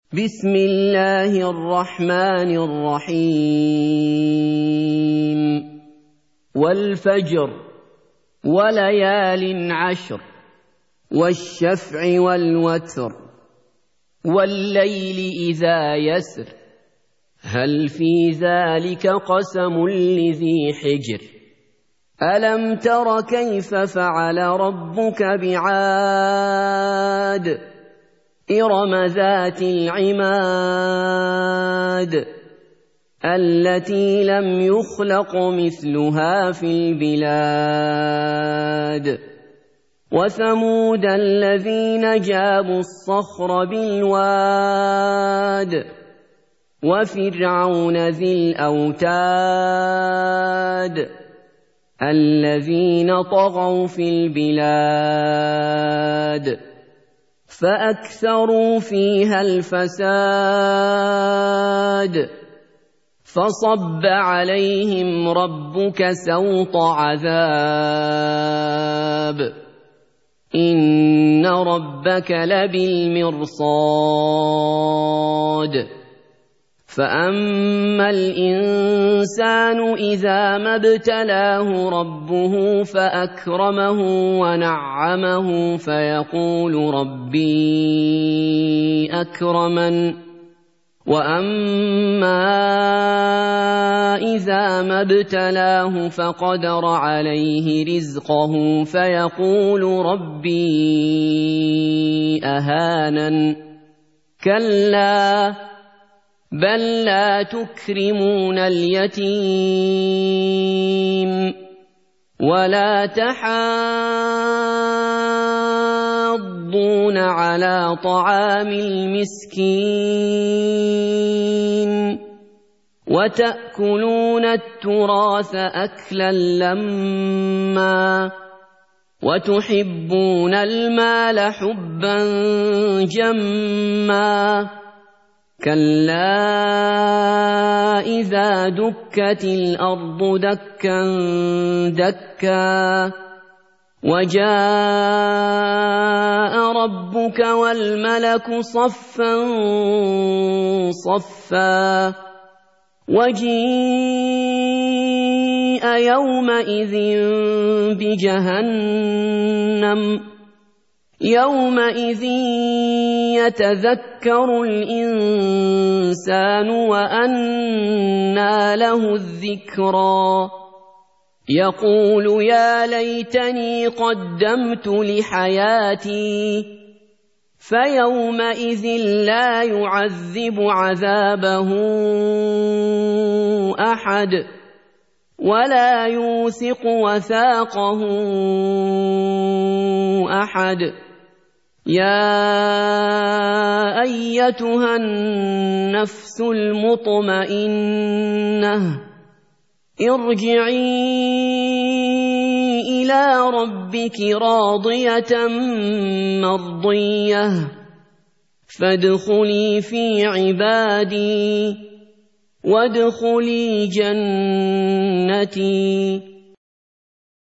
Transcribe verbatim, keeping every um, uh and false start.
بسم الله الرحمن الرحيم والفجر وليال عشر والشفع والوتر والليل إذا يسر هل في ذلك قسم لذي حجر ألم تر كيف فعل ربك بعاد إرم ذات العماد التي لم يخلق مثلها في البلاد وثمود الذين جابوا الصخر بالواد وفرعون ذي الأوتاد الذين طغوا في البلاد فأكثروا فيها الفساد فصب عليهم ربك سوط عذاب إن ربك لبالمرصاد فأما الإنسان إذا ما ابتلاه ربه فأكرمه ونعمه فيقول ربي أكرمن وأما إذا ما ابتلاه فقدر عليه رزقه فيقول ربي أهانن كلا بل لا تكرمون اليتيم ولا تحاضون على طعام المسكين وتأكلون التراث أكلا لما وتحبون المال حبا جما كلا إذا دكت الأرض دكا دكا وجاء ربك والملك صفا صفا وجيء يومئذ بجهنم يومئذ يتذكر الإنسان وأنى له الذكرى يقول يا ليتني قدمت لحياتي فيومئذ لا يعذب عذابه أحد ولا يوثق وثاقه أحد يا أيتها النفس المطمئنة ارجعي إلى ربك راضية مرضية فادخلي في عبادي وادخلي جنتي